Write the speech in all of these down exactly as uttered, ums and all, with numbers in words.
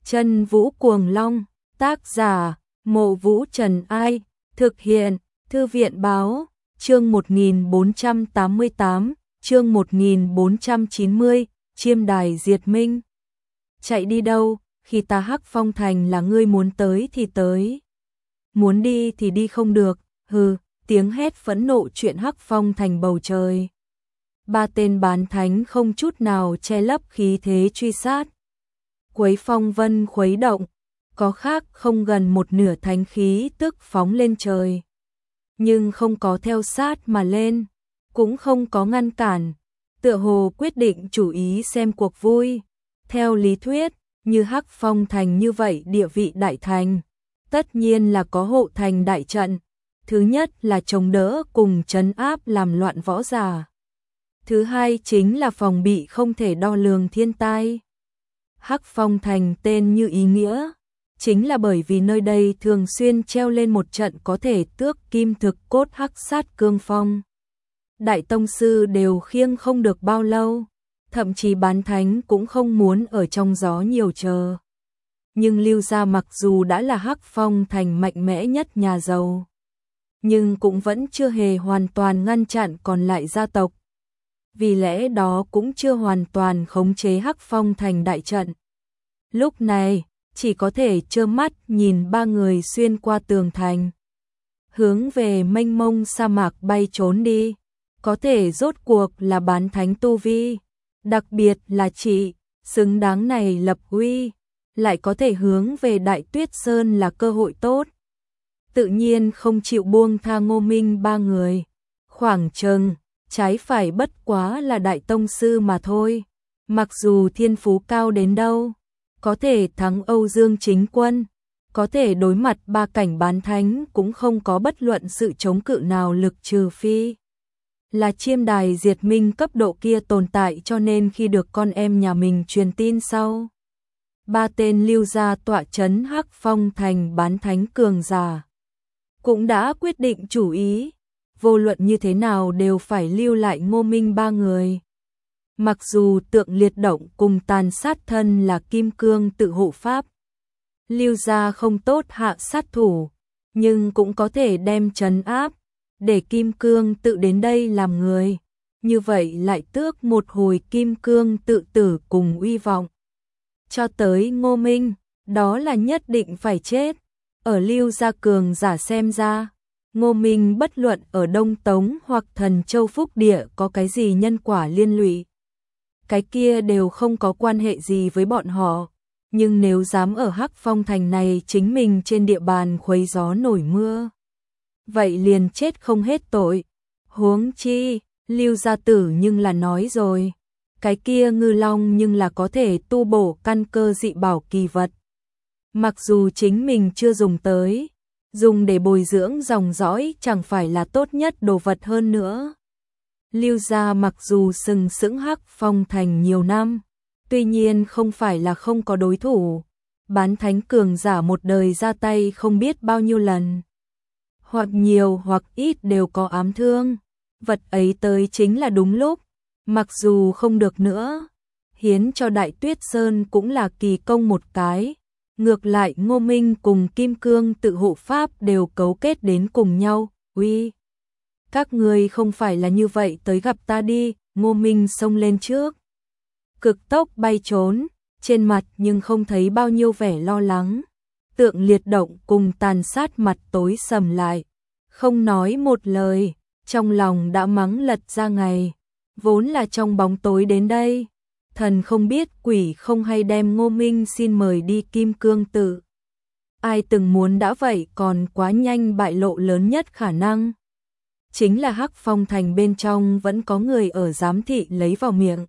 Chân Vũ Cuồng Long, tác giả, Mộ Vũ Trần Ai, thực hiện, Thư viện Báo, chương một nghìn bốn trăm tám mươi tám, chương một nghìn bốn trăm chín mươi, Chiêm Đài Diệt Minh. Chạy đi đâu, khi ta Hắc Phong Thành là ngươi muốn tới thì tới. Muốn đi thì đi không được, hừ, tiếng hét phẫn nộ chuyện Hắc Phong Thành bầu trời. Ba tên bán thánh không chút nào che lấp khí thế truy sát. Quấy phong vân khuấy động, có khác không gần một nửa thánh khí tức phóng lên trời. Nhưng không có theo sát mà lên, cũng không có ngăn cản, tựa hồ quyết định chủ ý xem cuộc vui. Theo lý thuyết, như Hắc Phong Thành như vậy địa vị đại thành, tất nhiên là có hộ thành đại trận. Thứ nhất là chống đỡ cùng trấn áp làm loạn võ giả. Thứ hai chính là phòng bị không thể đo lường thiên tai. Hắc Phong Thành tên như ý nghĩa, chính là bởi vì nơi đây thường xuyên treo lên một trận có thể tước kim thực cốt hắc sát cương phong. Đại tông sư đều khiêng không được bao lâu, thậm chí bán thánh cũng không muốn ở trong gió nhiều chờ. Nhưng Lưu gia mặc dù đã là Hắc Phong Thành mạnh mẽ nhất nhà giàu, nhưng cũng vẫn chưa hề hoàn toàn ngăn chặn còn lại gia tộc. Vì lẽ đó cũng chưa hoàn toàn khống chế Hắc Phong Thành đại trận. Lúc này, chỉ có thể trơ mắt nhìn ba người xuyên qua tường thành, hướng về mênh mông sa mạc bay trốn đi. Có thể rốt cuộc là bán thánh tu vi, đặc biệt là chị, xứng đáng này lập uy, lại có thể hướng về Đại Tuyết Sơn là cơ hội tốt. Tự nhiên không chịu buông tha Ngô Minh ba người. Khoảng chừng trái phải bất quá là đại tông sư mà thôi. Mặc dù thiên phú cao đến đâu, có thể thắng Âu Dương Chính Quân, có thể đối mặt ba cảnh bán thánh cũng không có bất luận sự chống cự nào, lực trừ phi là Chiêm Đài Diệt Minh cấp độ kia tồn tại. Cho nên khi được con em nhà mình truyền tin sau, ba tên Lưu gia tọa trấn Hắc Phong Thành bán thánh cường giả cũng đã quyết định chủ ý, vô luận như thế nào đều phải lưu lại Ngô Minh ba người. Mặc dù Tượng Liệt Động cùng Tàn Sát Thân là kim cương tự hộ pháp, Lưu gia không tốt hạ sát thủ, nhưng cũng có thể đem trấn áp, để kim cương tự đến đây làm người. Như vậy lại tước một hồi kim cương tự tử cùng uy vọng. Cho tới Ngô Minh, đó là nhất định phải chết. Ở Lưu gia cường giả xem ra, Ngô Minh bất luận ở Đông Tống hoặc Thần Châu Phúc Địa có cái gì nhân quả liên lụy, cái kia đều không có quan hệ gì với bọn họ. Nhưng nếu dám ở Hắc Phong Thành này chính mình trên địa bàn khuấy gió nổi mưa, vậy liền chết không hết tội. Huống chi, Lưu gia tử nhưng là nói rồi, cái kia ngư long nhưng là có thể tu bổ căn cơ dị bảo kỳ vật. Mặc dù chính mình chưa dùng tới, dùng để bồi dưỡng dòng dõi chẳng phải là tốt nhất đồ vật hơn nữa. Lưu gia mặc dù sừng sững Hắc Phong Thành nhiều năm, tuy nhiên không phải là không có đối thủ. Bán thánh cường giả một đời ra tay không biết bao nhiêu lần, hoặc nhiều hoặc ít đều có ám thương. Vật ấy tới chính là đúng lúc, mặc dù không được nữa, hiến cho Đại Tuyết Sơn cũng là kỳ công một cái. Ngược lại Ngô Minh cùng kim cương tự hộ pháp đều cấu kết đến cùng nhau. Uy, các ngươi không phải là như vậy tới gặp ta đi. Ngô Minh xông lên trước, cực tốc bay trốn, trên mặt nhưng không thấy bao nhiêu vẻ lo lắng. Tượng Liệt Động cùng Tàn Sát mặt tối sầm lại, không nói một lời, trong lòng đã mắng lật ra ngày. Vốn là trong bóng tối đến đây, thần không biết quỷ không hay đem Ngô Minh xin mời đi kim cương tự. Ai từng muốn đã vậy còn quá nhanh bại lộ lớn nhất khả năng chính là Hắc Phong Thành bên trong vẫn có người ở giám thị lấy vào miệng,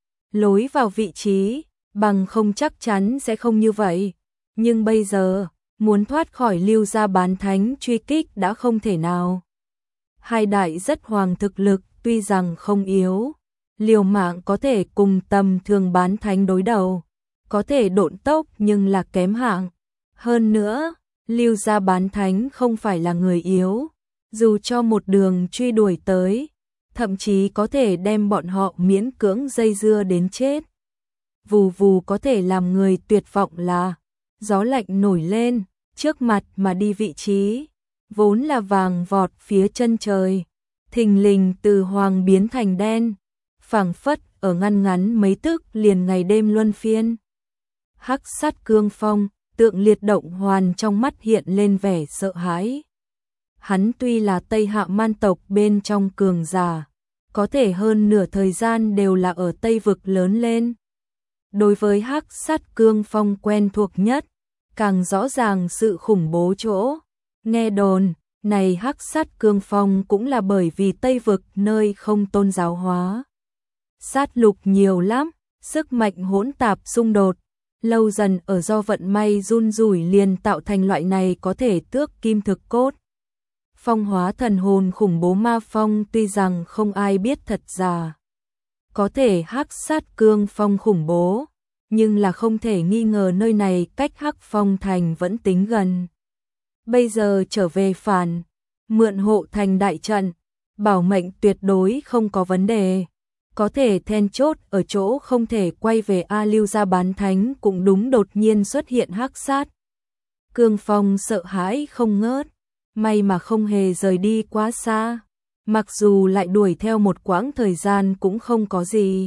lối vào vị trí, bằng không chắc chắn sẽ không như vậy. Nhưng bây giờ, muốn thoát khỏi Lưu gia bán thánh truy kích đã không thể nào. Hai đại rất hoàng thực lực tuy rằng không yếu, liều mạng có thể cùng tầm thường bán thánh đối đầu, có thể độn tốc nhưng là kém hạng. Hơn nữa, Lưu gia bán thánh không phải là người yếu, dù cho một đường truy đuổi tới, thậm chí có thể đem bọn họ miễn cưỡng dây dưa đến chết. Vù vù có thể làm người tuyệt vọng là gió lạnh nổi lên, trước mặt mà đi vị trí, vốn là vàng vọt phía chân trời, thình lình từ hoàng biến thành đen, phảng phất ở ngăn ngắn mấy tức liền ngày đêm luân phiên. Hắc sát cương phong, Tượng Liệt Động Hoàn trong mắt hiện lên vẻ sợ hãi. Hắn tuy là Tây Hạ man tộc bên trong cường giả, có thể hơn nửa thời gian đều là ở Tây Vực lớn lên. Đối với Hắc sát cương phong quen thuộc nhất, càng rõ ràng sự khủng bố chỗ. Nghe đồn, này Hắc sát cương phong cũng là bởi vì Tây Vực nơi không tôn giáo hóa. Sát lục nhiều lắm, sức mạnh hỗn tạp xung đột, lâu dần ở do vận may run rủi liền tạo thành loại này có thể tước kim thực cốt. Phong hóa thần hồn khủng bố ma phong tuy rằng không ai biết thật giả. Có thể Hắc sát cương phong khủng bố, nhưng là không thể nghi ngờ nơi này cách Hắc Phong Thành vẫn tính gần. Bây giờ trở về phản, mượn hộ thành đại trận, bảo mệnh tuyệt đối không có vấn đề. Có thể then chốt ở chỗ không thể quay về A Lưu Gia Bán Thánh cũng đúng đột nhiên xuất hiện Hắc sát. Cương phong sợ hãi không ngớt, may mà không hề rời đi quá xa. Mặc dù lại đuổi theo một quãng thời gian cũng không có gì.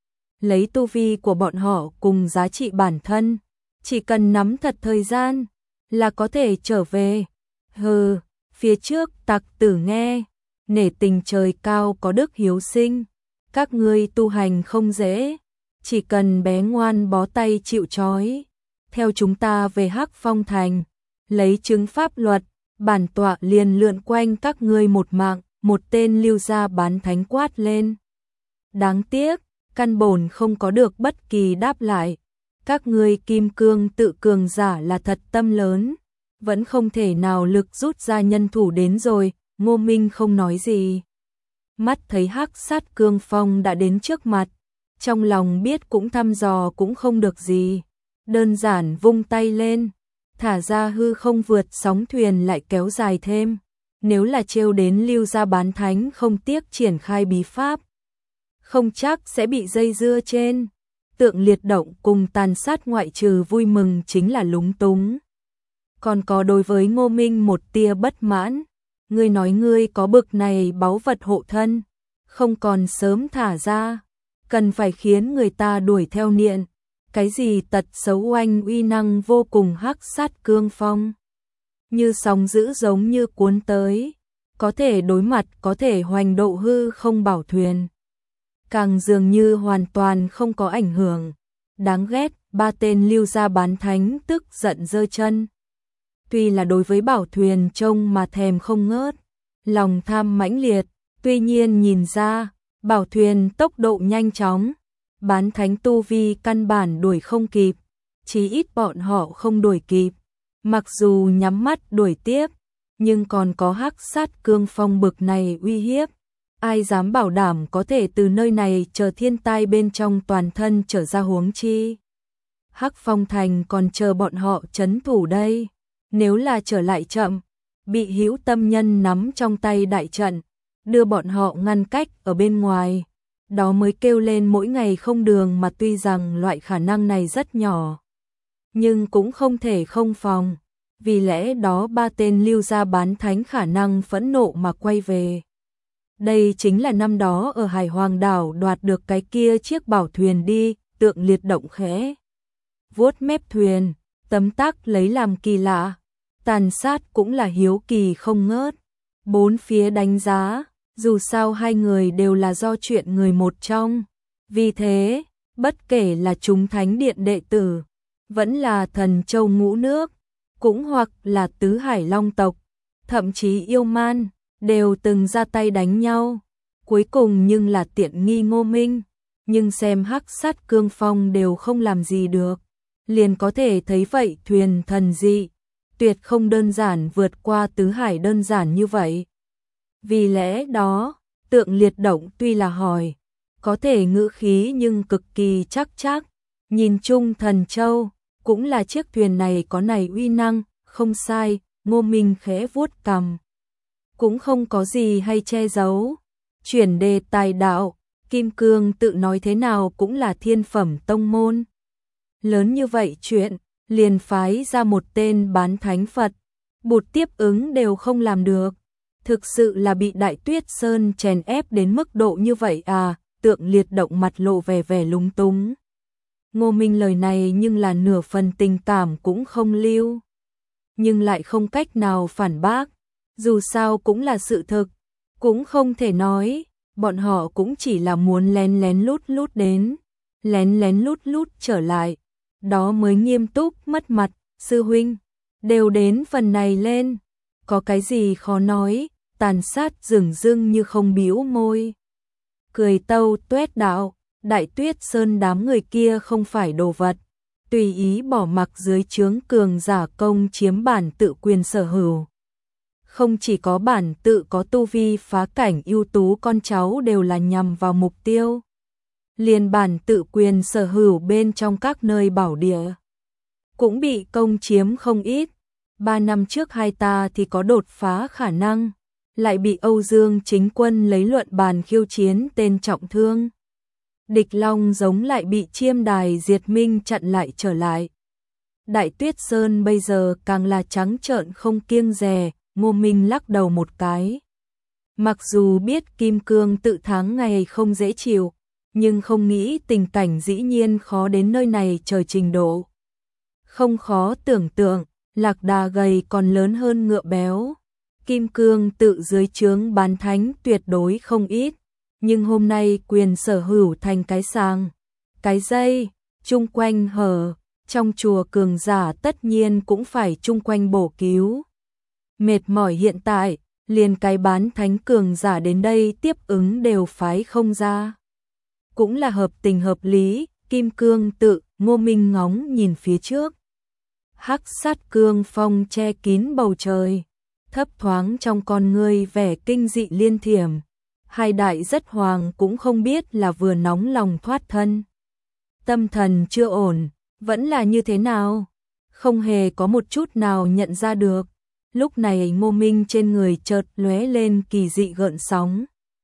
Lấy tu vi của bọn họ cùng giá trị bản thân, chỉ cần nắm thật thời gian là có thể trở về. Hừ, phía trước tặc tử nghe, nể tình trời cao có đức hiếu sinh, các ngươi tu hành không dễ, chỉ cần bé ngoan bó tay chịu trói, theo chúng ta về Hắc Phong Thành, lấy chứng pháp luật, bản tọa liền lượn quanh các ngươi một mạng. Một tên Lưu Gia Bán Thánh quát lên. Đáng tiếc, căn bổn không có được bất kỳ đáp lại. Các ngươi kim cương tự cường giả là thật tâm lớn, vẫn không thể nào lực rút ra nhân thủ đến rồi. Ngô Minh không nói gì. Mắt thấy Hắc sát cương phong đã đến trước mặt, trong lòng biết cũng thăm dò cũng không được gì. Đơn giản vung tay lên, thả ra hư không vượt sóng thuyền lại kéo dài thêm. Nếu là trêu đến Lưu Gia Bán Thánh không tiếc triển khai bí pháp, không chắc sẽ bị dây dưa trên. Tượng Liệt Động cùng tàn sát ngoại trừ vui mừng chính là lúng túng. Còn có đối với Ngô Minh một tia bất mãn. Ngươi nói ngươi có bực này báu vật hộ thân, không còn sớm thả ra, cần phải khiến người ta đuổi theo niệm. Cái gì tật xấu oanh uy năng vô cùng Hắc sát cương phong. Như sóng dữ giống như cuốn tới, có thể đối mặt có thể hoành độ hư không bảo thuyền. Càng dường như hoàn toàn không có ảnh hưởng. Đáng ghét, ba tên Lưu Gia Bán Thánh tức giận giơ chân. Tuy là đối với bảo thuyền trông mà thèm không ngớt, lòng tham mãnh liệt, tuy nhiên nhìn ra, bảo thuyền tốc độ nhanh chóng, Bán Thánh tu vi căn bản đuổi không kịp, chí ít bọn họ không đuổi kịp. Mặc dù nhắm mắt đuổi tiếp, nhưng còn có Hắc sát cương phong bực này uy hiếp. Ai dám bảo đảm có thể từ nơi này chờ thiên tai bên trong toàn thân trở ra huống chi. Hắc Phong Thành còn chờ bọn họ trấn thủ đây. Nếu là trở lại chậm, bị hữu tâm nhân nắm trong tay đại trận, đưa bọn họ ngăn cách ở bên ngoài. Đó mới kêu lên mỗi ngày không đường mà tuy rằng loại khả năng này rất nhỏ, nhưng cũng không thể không phòng. Vì lẽ đó ba tên Lưu Gia Bán Thánh khả năng phẫn nộ mà quay về. Đây chính là năm đó ở Hải Hoàng Đảo đoạt được cái kia chiếc bảo thuyền đi. Tượng Liệt Động khẽ vuốt mép thuyền, tấm tắc lấy làm kỳ lạ. Tàn sát cũng là hiếu kỳ không ngớt. Bốn phía đánh giá, dù sao hai người đều là do chuyện người một trong. Vì thế, bất kể là chúng Thánh Điện đệ tử, vẫn là Thần Châu Ngũ Nước, cũng hoặc là Tứ Hải Long tộc, thậm chí yêu man, đều từng ra tay đánh nhau. Cuối cùng nhưng là tiện nghi Ngô Minh, nhưng xem Hắc sát cương phong đều không làm gì được. Liền có thể thấy vậy thuyền thần dị, tuyệt không đơn giản vượt qua Tứ Hải đơn giản như vậy. Vì lẽ đó, Tượng Liệt Động tuy là hỏi, có thể ngữ khí nhưng cực kỳ chắc chắc. Nhìn chung Thần Châu, cũng là chiếc thuyền này có này uy năng, không sai. Ngô Minh khẽ vuốt cằm, cũng không có gì hay che giấu. Chuyển đề tài đạo, Kim Cương tự nói thế nào cũng là thiên phẩm tông môn. Lớn như vậy chuyện, liền phái ra một tên bán thánh Phật, bụt tiếp ứng đều không làm được. Thực sự là bị Đại Tuyết Sơn chèn ép đến mức độ như vậy à, Tượng Liệt động mặt lộ vẻ vẻ lúng túng. Ngô Minh lời này nhưng là nửa phần tình cảm cũng không lưu. Nhưng lại không cách nào phản bác, dù sao cũng là sự thực, cũng không thể nói, bọn họ cũng chỉ là muốn lén lén lút lút đến, lén lén lút lút trở lại, đó mới nghiêm túc mất mặt, sư huynh, đều đến phần này lên, có cái gì khó nói, Tàn Sát dửng dưng như không bĩu môi. Cười tâu tuét đạo, Đại Tuyết Sơn đám người kia không phải đồ vật, tùy ý bỏ mặc dưới trướng cường giả công chiếm bản tự quyền sở hữu. Không chỉ có bản tự có tu vi phá cảnh ưu tú con cháu đều là nhằm vào mục tiêu. Liền bản tự quyền sở hữu bên trong các nơi bảo địa cũng bị công chiếm không ít. Ba năm trước hai ta thì có đột phá khả năng, lại bị Âu Dương Chính Quân lấy luận bàn khiêu chiến tên trọng thương. Địch Long giống lại bị Chiêm Đài Diệt Minh chặn lại trở lại. Đại Tuyết Sơn bây giờ càng là trắng trợn không kiêng dè, Ngô Minh lắc đầu một cái. Mặc dù biết Kim Cương tự thắng ngày không dễ chịu, nhưng không nghĩ tình cảnh dĩ nhiên khó đến nơi này trời trình độ. Không khó tưởng tượng, lạc đà gầy còn lớn hơn ngựa béo. Kim Cương tự dưới trướng bán thánh tuyệt đối không ít, nhưng hôm nay quyền sở hữu thành cái sàng, cái dây, chung quanh hở, trong chùa cường giả tất nhiên cũng phải chung quanh bổ cứu. Mệt mỏi hiện tại, liền cái bán thánh cường giả đến đây tiếp ứng đều phái không ra. Cũng là hợp tình hợp lý, Kim Cương tự, Ngô Minh ngóng nhìn phía trước. Hắc sát cương phong che kín bầu trời, thấp thoáng trong con ngươi vẻ kinh dị liên thiểm. Hai đại rất hoàng cũng không biết là vừa nóng lòng thoát thân, tâm thần chưa ổn, vẫn là như thế nào, không hề có một chút nào nhận ra được. Lúc này Ngô Minh trên người chợt lóe lên kỳ dị gợn sóng.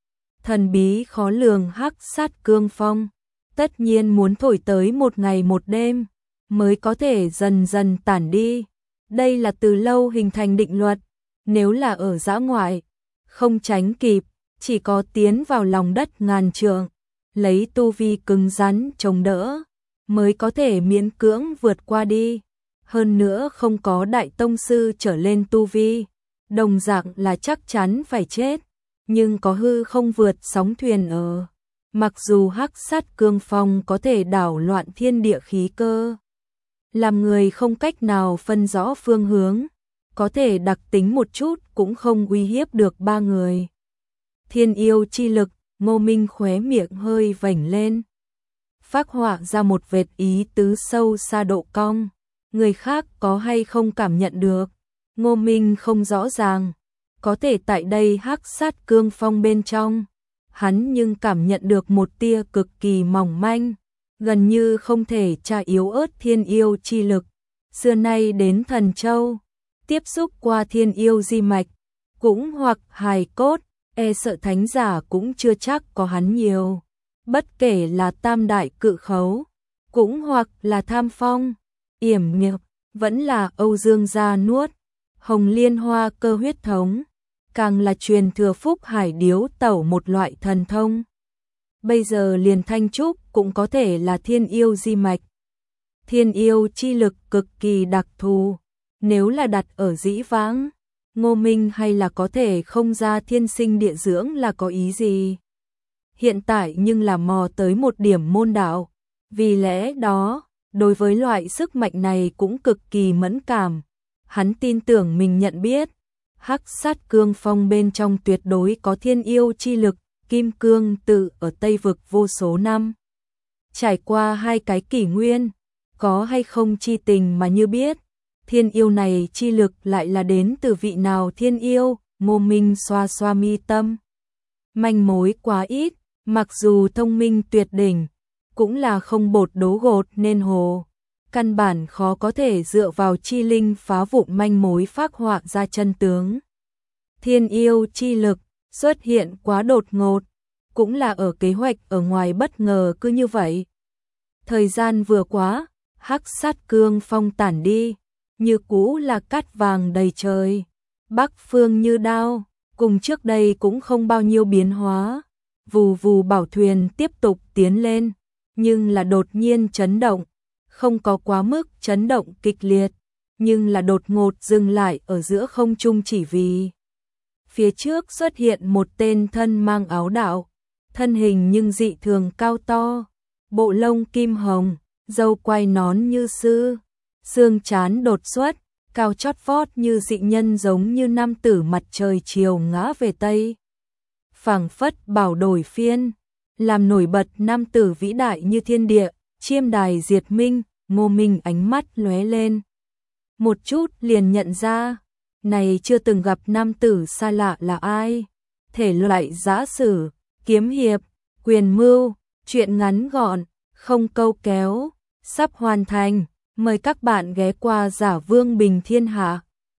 Thần bí khó lường hắc sát cương phong, tất nhiên muốn thổi tới một ngày một đêm, mới có thể dần dần tản đi. Đây là từ lâu hình thành định luật, nếu là ở dã ngoại, không tránh kịp, chỉ có tiến vào lòng đất ngàn trượng, lấy tu vi cứng rắn chống đỡ, mới có thể miễn cưỡng vượt qua đi. Hơn nữa không có đại tông sư trở lên tu vi, đồng dạng là chắc chắn phải chết, nhưng có hư không vượt sóng thuyền ở. Mặc dù hắc sát cương phong có thể đảo loạn thiên địa khí cơ, làm người không cách nào phân rõ phương hướng, có thể đặc tính một chút cũng không uy hiếp được ba người. Thiên yêu chi lực, Ngô Minh khóe miệng hơi vểnh lên, phác họa ra một vệt ý tứ sâu xa độ cong. Người khác có hay không cảm nhận được, Ngô Minh không rõ ràng, có thể tại đây hắc sát cương phong bên trong, hắn nhưng cảm nhận được một tia cực kỳ mỏng manh, gần như không thể tra yếu ớt thiên yêu chi lực. Xưa nay đến Thần Châu, tiếp xúc qua thiên yêu di mạch, cũng hoặc hài cốt, e sợ thánh giả cũng chưa chắc có hắn nhiều. Bất kể là tam đại cự khấu, cũng hoặc là tham phong, yểm nghiệp, vẫn là Âu Dương gia nuốt, hồng liên hoa cơ huyết thống, càng là truyền thừa phúc hải điếu tẩu một loại thần thông. Bây giờ liền Thanh Trúc cũng có thể là thiên yêu di mạch. Thiên yêu chi lực cực kỳ đặc thù, nếu là đặt ở dĩ vãng, Ngô Minh hay là có thể không ra thiên sinh địa dưỡng là có ý gì. Hiện tại nhưng là mò tới một điểm môn đạo, vì lẽ đó, đối với loại sức mạnh này cũng cực kỳ mẫn cảm. Hắn tin tưởng mình nhận biết, hắc sát cương phong bên trong tuyệt đối có thiên yêu chi lực. Kim Cương tự ở Tây Vực vô số năm, trải qua hai cái kỷ nguyên, có hay không chi tình mà như biết, thiên yêu này chi lực lại là đến từ vị nào thiên yêu. Ngô Minh xoa xoa mi tâm, manh mối quá ít, mặc dù thông minh tuyệt đỉnh, cũng là không bột đố gột nên hồ, căn bản khó có thể dựa vào chi linh phá vụn manh mối phác họa ra chân tướng. Thiên yêu chi lực xuất hiện quá đột ngột, cũng là ở kế hoạch ở ngoài bất ngờ cứ như vậy. Thời gian vừa quá, hắc sát cương phong tản đi, như cũ là cát vàng đầy trời. Bắc phương như đao, cùng trước đây cũng không bao nhiêu biến hóa. Vù vù bảo thuyền tiếp tục tiến lên, nhưng là đột nhiên chấn động, không có quá mức chấn động kịch liệt, nhưng là đột ngột dừng lại ở giữa không trung chỉ vì phía trước xuất hiện một tên thân mang áo đạo, thân hình nhưng dị thường cao to, bộ lông kim hồng, râu quai nón như sư, xương trán đột xuất, cao chót vót như dị nhân, giống như nam tử mặt trời chiều ngã về tây. Phảng phất bảo đổi phiên, làm nổi bật nam tử vĩ đại như thiên địa, chiêm đài diệt minh. Ngô Minh ánh mắt lóe lên, một chút liền nhận ra, này chưa từng gặp nam tử xa lạ là ai. Thể loại giã sử, kiếm hiệp, quyền mưu, truyện ngắn gọn, không câu kéo, sắp hoàn thành. Mời các bạn ghé qua Giả Vương Bình Thiên Hạ.